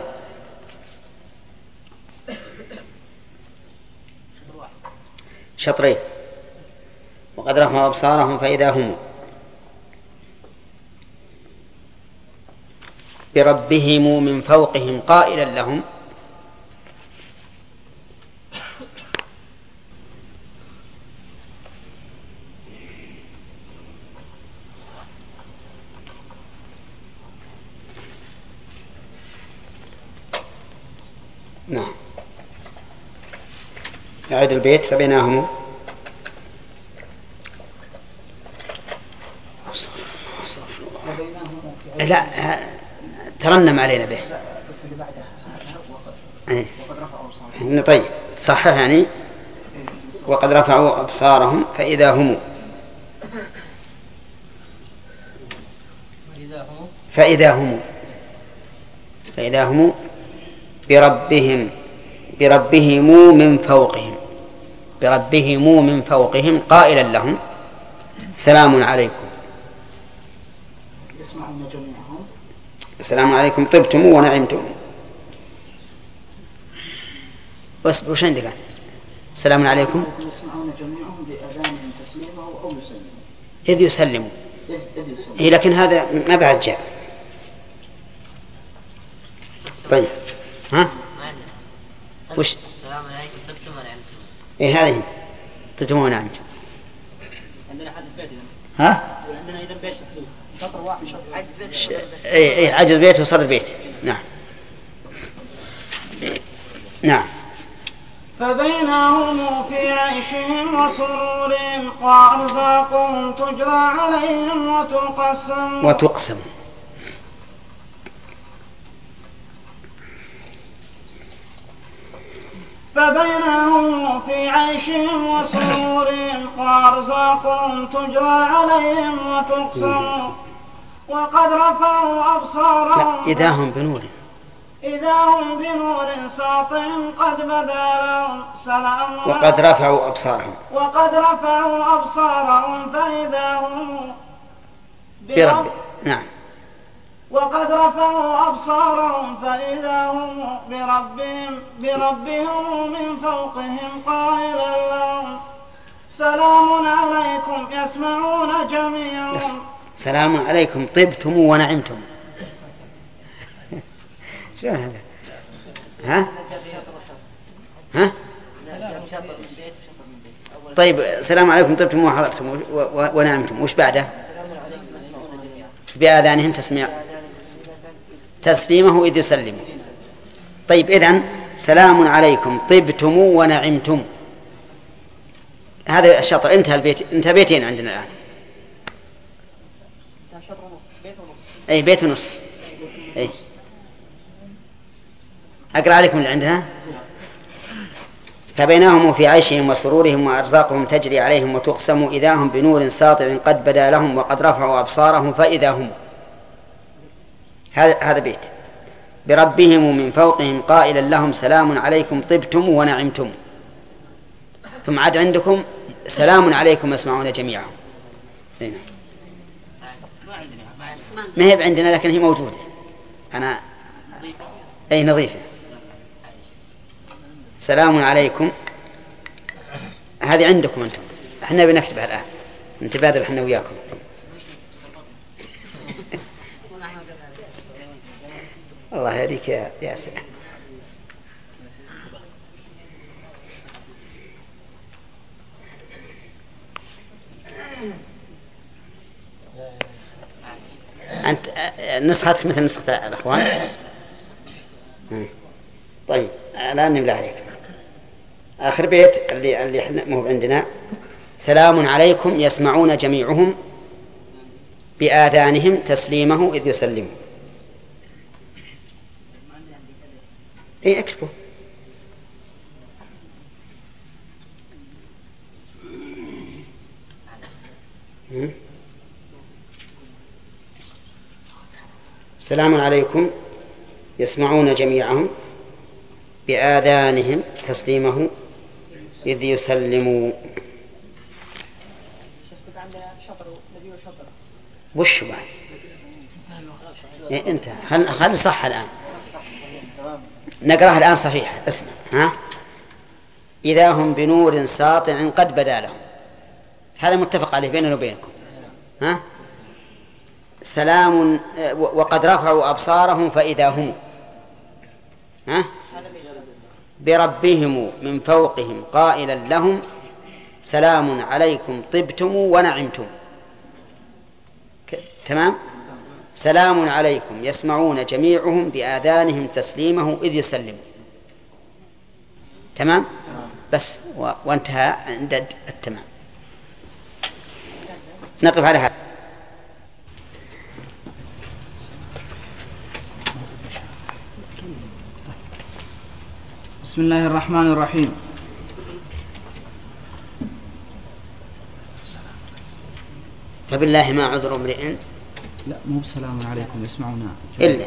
شطرين وقد رفعوا أبصارهم فإذا هم بربهم من فوقهم قائلا لهم نعم أعد البيت فبينهم لا ترنم علينا به طيب صحح يعني وقد رفعوا أبصارهم فإذا هم بربهم من فوقهم قائلا لهم سلام عليكم يسمعون جميعهم السلام عليكم طبتم ونعمتم بس وش عندك سلام عليكم يسمعون جميعهم بأذانهم تسليمه أو يسلموا إذ يسلموا لكن هذا ما بعد جاء. طيب ها وش السلام عليكم طبتم ونعمتم هذه طبتم ونعمتم عندنا حد البيت ها عندنا إذا بيت شطر واحد عجز بيت عجز بيت وصدر بيت. نعم فبينهم في عيشهم وسرورهم وأرزاقهم تجرى عليهم وتقسم فبينهم في عيشهم وسرورهم وأرزاقهم تجرى عليهم وتقسم وقد رفعوا أبصارهم إذا هم بنور إذا هم بنور ساطع قد بدا لهم سلام وقد رفعوا أبصارهم فإذا هم نعم وقد رفعوا أبصارهم فإذا هم بربهم من فوقهم قائلا لهم سلام عليكم يسمعون جميعا. سلام عليكم طبتم ونعمتم. شو هذا؟ ها؟ طيب سلام عليكم طبتم وحضرتم ونعمتم، وش بعده؟ بآذانهم تسليمه إذ يسلموا. طيب إذن سلام عليكم طبتم ونعمتم، هذا الشطر انتهى البيت، انتهى بيتين عندنا الآن. أي بيت ونص. أي أقرأ عليكم اللي عندنا. فبينهم في عيشهم وسرورهم وأرزاقهم تجري عليهم وتقسم إذا هم بنور ساطع قد بدا لهم وقد رفعوا أبصارهم فإذا هم، هذا بيت. بربهم من فوقهم قائلا لهم سلام عليكم طبتم ونعمتم. ثم عاد عندكم سلام عليكم يسمعون جميعا. ما هي عندنا لكن هي موجودة. أنا أي نظيفة. سلام عليكم هذه عندكم أنتم، احنا بنكتبها الآن نتبادل احنا وياكم. الله يهديك يا ياسر. أنت نسختك مثل نسخة الأخوان. طيب الآن نملأ عليك آخر بيت اللي احنا مو عندنا. سلام عليكم يسمعون جميعهم بآذانهم تسليمه إذ يسلموا. اي اكتبوا. سلام عليكم يسمعون جميعهم بآذانهم تسليمه إذ يسلموا. وش بعد؟ انت خل صح الآن نقرأها الآن صحيح. اسمع إذا هم بنور ساطع قد بدا لهم، هذا متفق عليه بيننا وبينكم. سلام وقد رفعوا أبصارهم فإذا هم بربهم من فوقهم قائلا لهم سلام عليكم طبتم ونعمتم. تمام. سلام عليكم يسمعون جميعهم بآذانهم تسليمه إذ يسلموا. تمام. بس وانتهى عند التمام. نقف على هذا. بسم الله الرحمن الرحيم. فبالله ما عذر امرئ. لا مو بسلام عليكم يسمعون إلا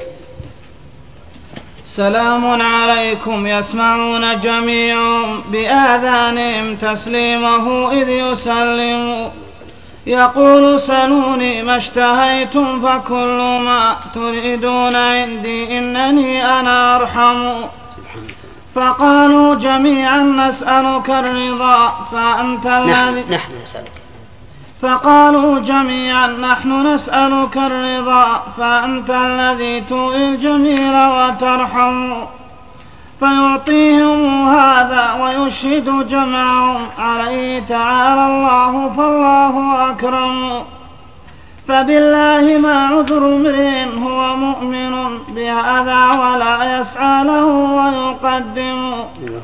سلام عليكم يسمعون جميعا بآذانهم تسليمه إذ يسلموا. يقول سلوني ما اشتهيتم فكل ما تريدون عندي إنني أنا أرحم. فقالوا جميعا نسألك الرضا فأنت الذي نحن نسألك. فقالوا جميعا نحن نسألك الرضا فأنت الذي تؤذي الجميل وترحم. فيعطيهم هذا ويشهد جمعهم عليه تعالى الله فالله أكرم. فبالله ما عذر امرئ هو مؤمن بهذا ولا يسعى له ويقدم،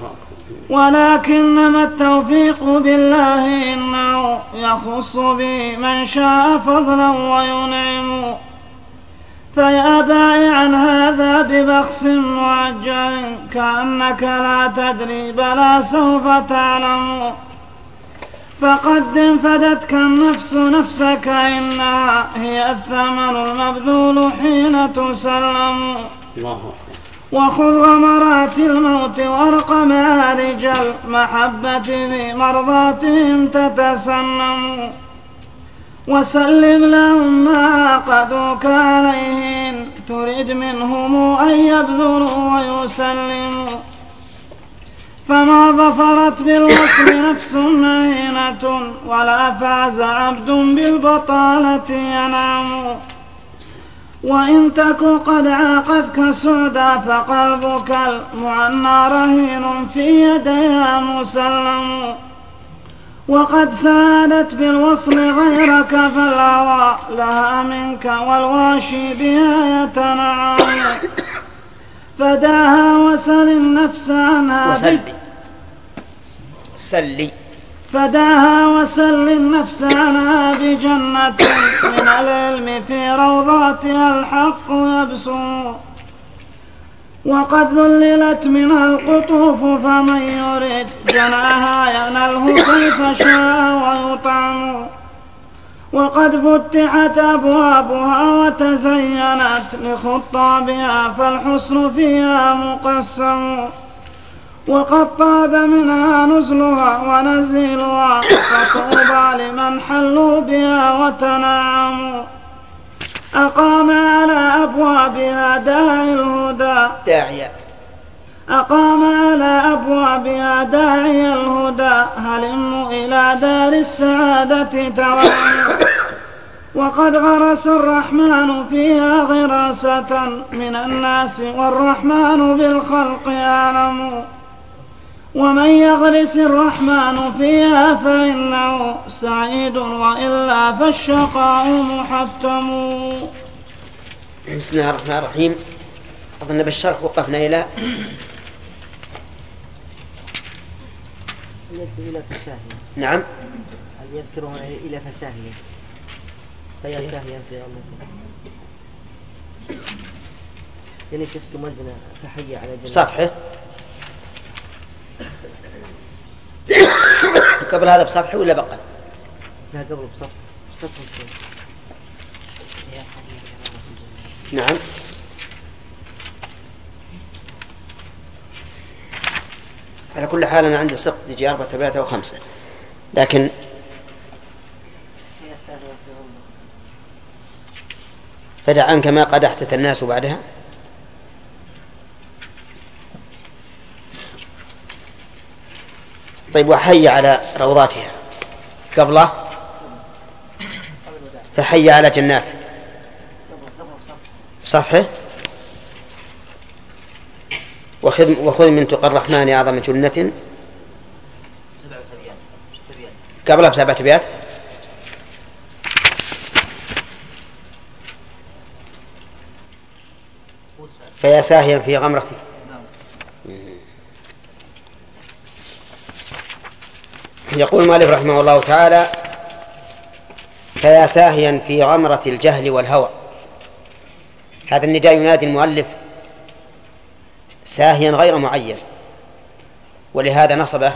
ولكنما التوفيق بالله إنه يخص به من شاء فضلا وينعم. فيا بائعا هذا ببخس معجل كأنك لا تدري بلى سوف تعلم. فقدم فدتك النفس نفسك إنها هي الثمن المبذول حين تسلم. وخذ غمرات الموت وارق مارج المحبة بمرضاتهم تتسنم وسلم لهم ما قدوك عليهم تريد منهم أن يبذلوا ويسلموا فما ظفرت بالوصل نفس مهينة ولا فاز عبد بالبطالة ينام وإن تك قد عاقتك سعدا فقلبك المعنى رهين في يديها مسلم وقد سادت بالوصل غيرك فالهوى لها منك والواشي بها يتنعم فداها وسل النفس عنها فداها وسل النفس عنها بجنة من العلم في روضاتها الحق يبسم وقد ذللت منها القطوف فمن يريد جناها ينله كيف شاء ويطعم وقد فتحت أبوابها وتزينت لخطابها فالحسن فيها مقسم وقد طاب منها نزلها ونزيلها فطوبى لمن حلوا بها وتنعموا أقام على أبوابها داعي الهدى هلم إلى دار السعادة توعم وقد غرس الرحمن فيها غراسة من الناس والرحمن بالخلق أعلم ومن يغرس الرحمن فيها فإنه سعيد وإلا فالشقاء محتم. بسم الله الرحمن الرحيم. أظن بالشرح وقفنا إلى فساهية. نعم. يذكرون إلى فساهية فيا ساهيا في الله يعني شفت مزنة فحي على جنة صفحة قبل هذا بصفحة ولا بقى؟ لا قبل بصفحة. نعم. على كل حال أنا عندي سقط يجي 4 3 و5 لكن فدع عنك ما قد احتت الناس بعدها. طيب وحي على روضاتها قبله فحي على جنات صفحة وخذ من تقى الرحمن أعظم جنة قبلها ب7 أبيات. فيا ساهيا في غمرتي يقول المؤلف رحمه الله تعالى فيا ساهيا في غمرة الجهل والهوى. هذا النداء ينادي المؤلف ساهيا غير معين ولهذا نصبه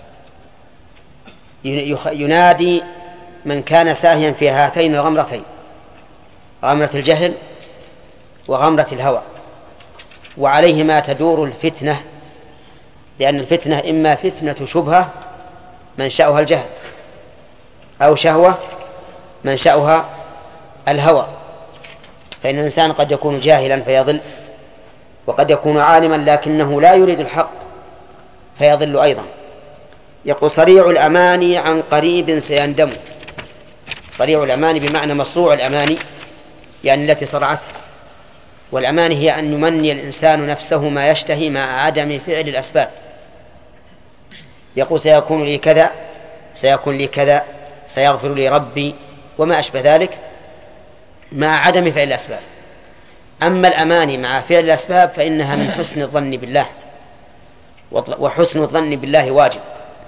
ينادي من كان ساهيا في هاتين الغمرتين غمرة الجهل وغمرة الهوى وعليهما تدور الفتنة لأن الفتنة إما فتنة شبهة منشأها الجهل أو شهوة منشأها الهوى فإن الإنسان قد يكون جاهلا فيضل وقد يكون عالما لكنه لا يريد الحق فيضل أيضا. يقول صريع الأماني عن قريب سيندم. صريع الأماني بمعنى مصروع الأماني يعني التي صرعته والأماني هي أن يمني الإنسان نفسه ما يشتهي مع عدم فعل الأسباب. يقول سيكون لي كذا سيكون لي كذا سيغفر لي ربي وما أشبه ذلك مع عدم فعل الأسباب. أما الأماني مع فعل الأسباب فإنها من حسن الظن بالله وحسن الظن بالله واجب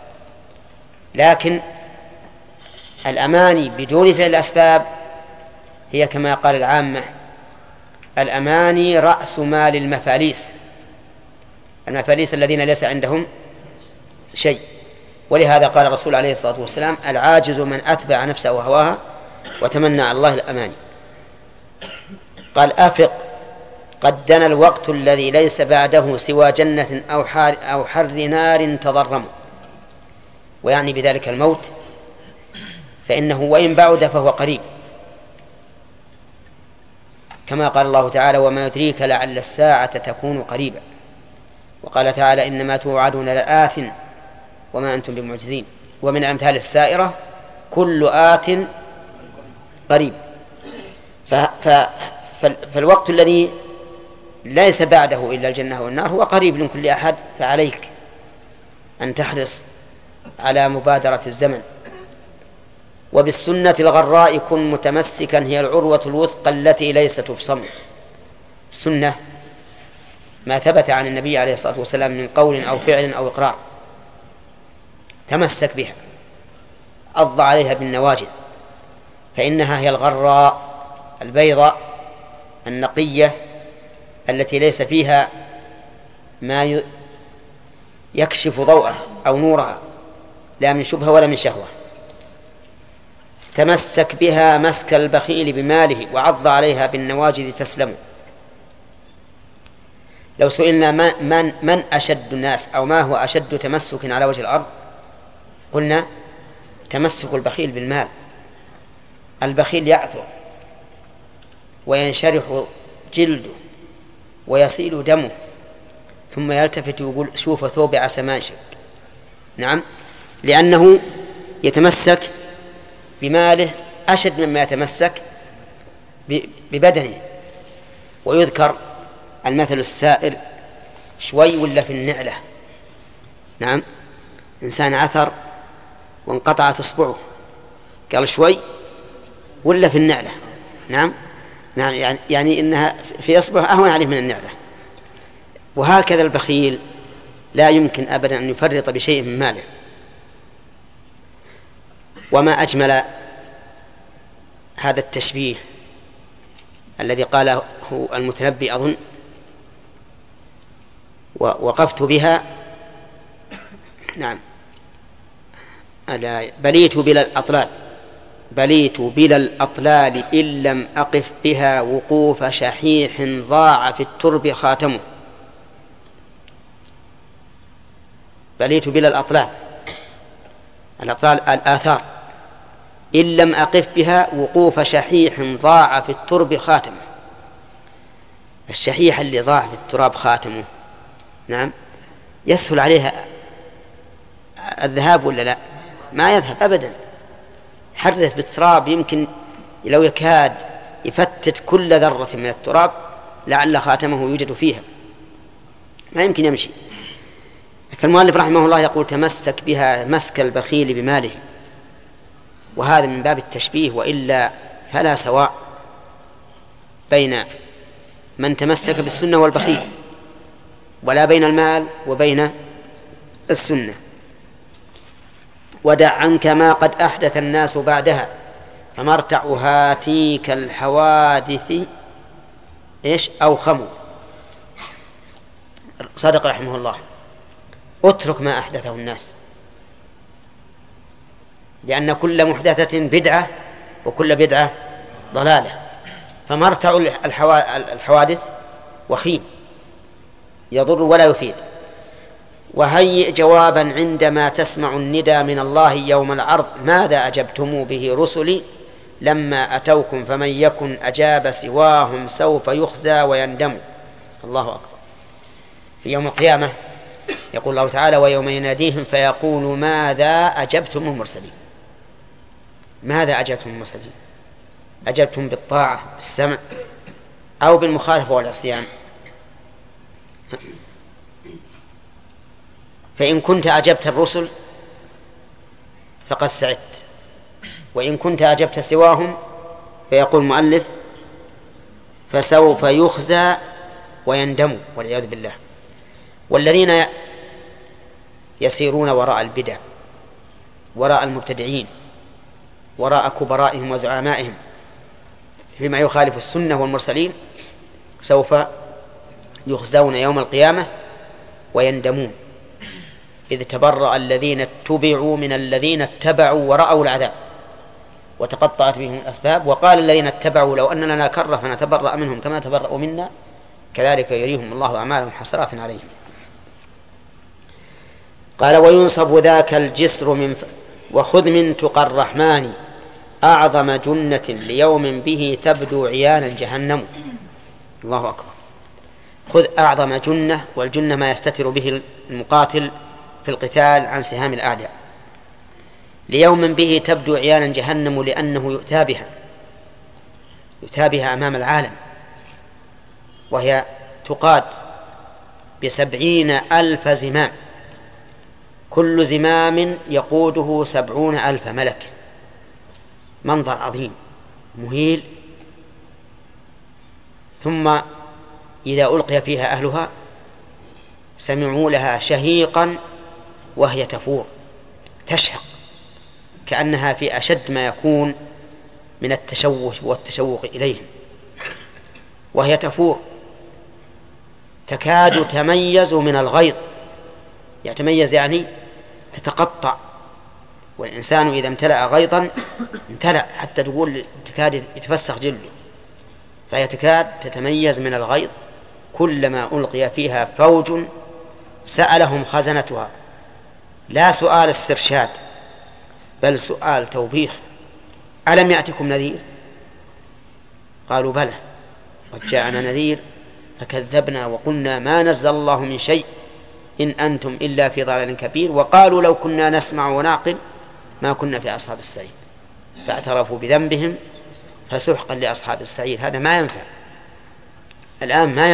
لكن الأماني بدون فعل الأسباب هي كما قال العامة الأماني رأس مال المفاليس الذين ليس عندهم شيء. ولهذا قال الرسول عليه الصلاة والسلام العاجز من أتبع نفسه وهواها وتمنى على الله الأماني. قال أفق قد دنا الوقت الذي ليس بعده سوى جنة أو حر نار تضرم. ويعني بذلك الموت، فإنه وإن بعد فهو قريب، كما قال الله تعالى: وما يدريك لعل الساعة تكون قريبا. وقال تعالى: إنما توعدون لآت وما أنتم بمعجزين. ومن أمثال السائرة كل آت قريب. فالوقت الذي ليس بعده إلا الجنة والنار هو قريب لكل أحد، فعليك أن تحرص على مبادرة الزمن. وبالسنة الغراء كن متمسكا، هي العروة الوثقى التي ليست تبصم. السنة ما ثبت عن النبي عليه الصلاة والسلام من قول أو فعل أو إقرار، تمسك بها، أضع عليها بالنواجذ، فإنها هي الغراء البيضاء النقية التي ليس فيها ما يكشف ضوءه أو نورها، لا من شبهة ولا من شهوة. تمسك بها مسك البخيل بماله، وعض عليها بالنواجذ تسلم. لو سئلنا من أشد الناس أو ما هو أشد تمسك على وجه الأرض، قلنا تمسك البخيل بالمال. البخيل يعثر وينشرح جلده ويسيل دمه، ثم يلتفت ويقول: شوف ثوب عسى ما انشق. نعم، لأنه يتمسك بماله أشد مما يتمسك ببدنه. ويذكر المثل السائر: شوي ولا في النعلة. نعم، إنسان عثر وانقطعت إصبعه، قال شوي ولا في النعلة. نعم، يعني إنها في إصبعه أهون عليه من النعلة. وهكذا البخيل لا يمكن أبدا أن يفرط بشيء من ماله. وما أجمل هذا التشبيه الذي قاله المتنبي أظن، ووقفت بها. نعم، بليت بلا الأطلال إن لم أقف بها وقوف شحيح ضاع في الترب خاتمه. بليت بلا الأطلال الآثار إن لم أقف بها وقوف شحيح ضاع في الترب خاتمه. الشحيح اللي ضاع في التراب خاتمه، نعم، يسهل عليها الذهاب ولا لا؟ ما يذهب أبدا. حرث بالتراب يمكن لو يكاد يفتت كل ذرة من التراب لعل خاتمه يوجد فيها، ما يمكن يمشي. فالمؤلف رحمه الله يقول: تمسك بها مسك البخيل بماله. وهذا من باب التشبيه، وإلا فلا سواء بين من تمسك بالسنة والبخيل، ولا بين المال وبين السنة. ودع عنك ما قد أحدث الناس بعدها، فمرتع هاتيك الحوادث أوخم. صدق رحمه الله. اترك ما أحدثه الناس، لأن كل محدثة بدعة وكل بدعة ضلالة. فمرتع الحوادث وخيم، يضر ولا يفيد. وهيئ جوابا عندما تسمع الندى من الله يوم العرض: ماذا أجبتم به رسلي لما أتوكم فمن يكن أجاب سواهم سوف يخزى ويندم. الله أكبر. في يوم القيامة يقول الله تعالى: ويوم يناديهم فيقول ماذا أجبتم المرسلين. ماذا أجبتم المرسلين؟ أجبتم بالطاعة بالسمع أو بالمخالفة والعصيان؟ فإن كنت أجبت الرسل فقد سعدت، وإن كنت أجبت سواهم فيقول المؤلف: فسوف يخزى ويندم والعياذ بالله. والذين يسيرون وراء البدع، وراء المبتدعين، وراء كبرائهم وزعمائهم فيما يخالف السنة والمرسلين، سوف يخزون يوم القيامة ويندمون، إذ تبرأ الذين اتبعوا من الذين اتبعوا ورأوا العذاب وتقطعت بهم الأسباب. وقال الذين اتبعوا لو أن لنا كرة فنتبرأ منهم كما تبرأوا منا كذلك يريهم الله أعمالهم حسرات عليهم. قال وينصب ذاك الجسر وخذ من تقى الرحمن أعظم جنة ليوم به تبدو عيانا جهنم. الله أكبر. خذ أعظم جنة، والجنة ما يستتر به المقاتل في القتال عن سهام الأعداء. ليوم به تبدو عيانا جهنم لأنه يؤتى بها أمام العالم، وهي تقاد ب70,000 زمام، كل زمام يقوده 70,000 ملك. منظر عظيم مهيل. ثم إذا ألقي فيها أهلها سمعوا لها شهيقا وهي تفور، تشهق كأنها في أشد ما يكون من التشوش والتشوق إليهم، وهي تفور تكاد تميز من الغيظ. يتميز يعني تتقطع، والإنسان إذا امتلأ غيظا امتلأ حتى تقول تكاد يتفسخ جلده، فهي تكاد تتميز من الغيظ. كلما ألقي فيها فوج سألهم خزنتها، لا سؤال استرشاد بل سؤال توبيخ: ألم يأتكم نذير؟ قالوا بلى قد جاءنا نذير فكذبنا وقلنا ما نزل الله من شيء إن أنتم إلا في ضلال كبير، وقالوا لو كنا نسمع ونعقل ما كنا في أصحاب السعير فاعترفوا بذنبهم فسحقا لأصحاب السعير. هذا ما ينفع الآن، ما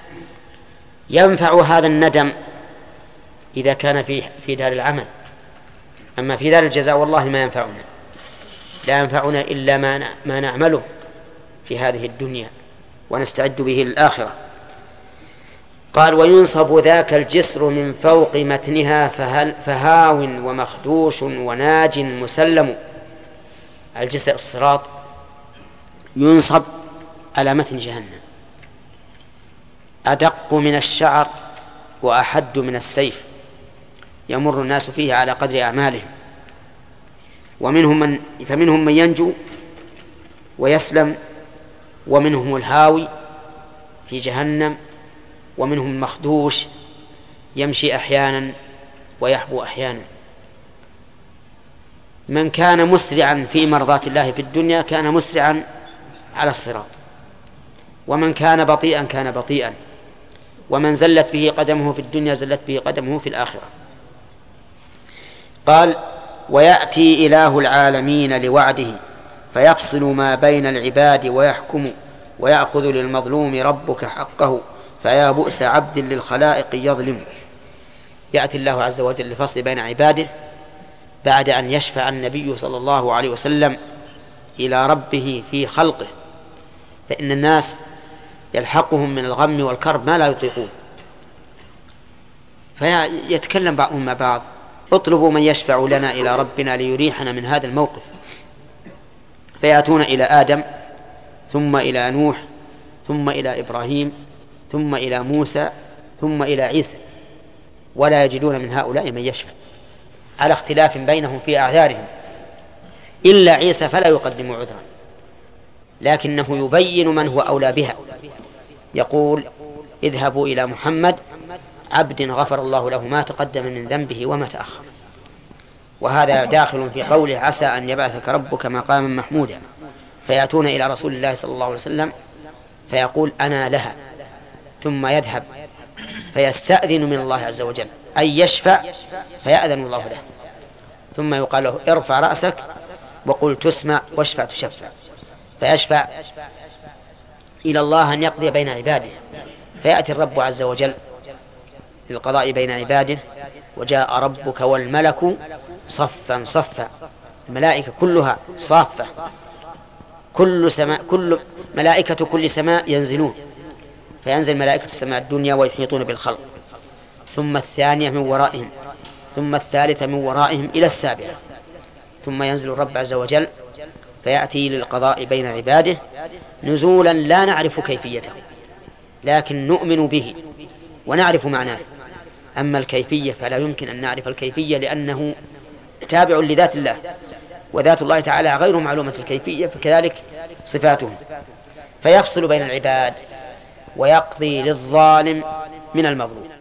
ينفع هذا الندم إذا كان في دار العمل، أما في دار الجزاء والله ما ينفعنا، لا ينفعنا إلا ما نعمله في هذه الدنيا ونستعد به للآخرة. قال وينصب ذاك الجسر من فوق متنها فهاو ومخدوش وناج مسلم. الجسر الصراط ينصب على متن جهنم، أدق من الشعر وأحد من السيف، يمر الناس فيه على قدر أعمالهم، فمنهم من ينجو ويسلم، ومنهم الهاوي في جهنم، ومنهم المخدوش يمشي أحيانا ويحبو أحيانا. من كان مسرعا في مرضاة الله في الدنيا كان مسرعا على الصراط، ومن كان بطيئا كان بطيئا، ومن زلت به قدمه في الدنيا زلت به قدمه في الآخرة. قال ويأتي إله العالمين لوعده فيفصل ما بين العباد ويحكم، ويأخذ للمظلوم ربك حقه فيا بؤس عبد للخلائق يظلم. يأتي الله عز وجل لفصل بين عباده بعد أن يشفع النبي صلى الله عليه وسلم إلى ربه في خلقه، فإن الناس يلحقهم من الغم والكرب ما لا يطيقون، فيتكلم بعضهم مع بعض: اطلبوا من يشفع لنا إلى ربنا ليريحنا من هذا الموقف. فيأتون إلى آدم، ثم إلى نوح، ثم إلى إبراهيم، ثم إلى موسى، ثم إلى عيسى، ولا يجدون من هؤلاء من يشفع، على اختلاف بينهم في أعذارهم، إلا عيسى فلا يقدم عذرا، لكنه يبين من هو أولى بها. يقول: اذهبوا إلى محمد عبد غفر الله له ما تقدم من ذنبه وما تأخر. وهذا داخل في قوله: عسى أن يبعثك ربك مقاما محمودا. فيأتون إلى رسول الله صلى الله عليه وسلم فيقول: أنا لها، ثم يذهب فيستأذن من الله عز وجل أن يشفع فيأذن الله له، ثم يقال له: ارفع رأسك وقل تسمع واشفع تشفع، فيشفع إلى الله أن يقضي بين عباده. فيأتي الرب عز وجل للقضاء بين عباده: وجاء ربك والملك صفا صفا. الملائكة كلها صافة، كل ملائكة كل سماء ينزلون، فينزل ملائكة السماء الدنيا ويحيطون بالخلق، ثم الثانية من ورائهم، ثم الثالثة من ورائهم إلى السابعة، ثم ينزل الرب عز وجل فيأتي للقضاء بين عباده نزولا لا نعرف كيفيته، لكن نؤمن به ونعرف معناه. أما الكيفية فلا يمكن أن نعرف الكيفية، لأنه تابع لذات الله، وذات الله تعالى غير معلومة الكيفية، فكذلك صفاته. فيفصل بين العباد ويقضي للظالم من المظلوم.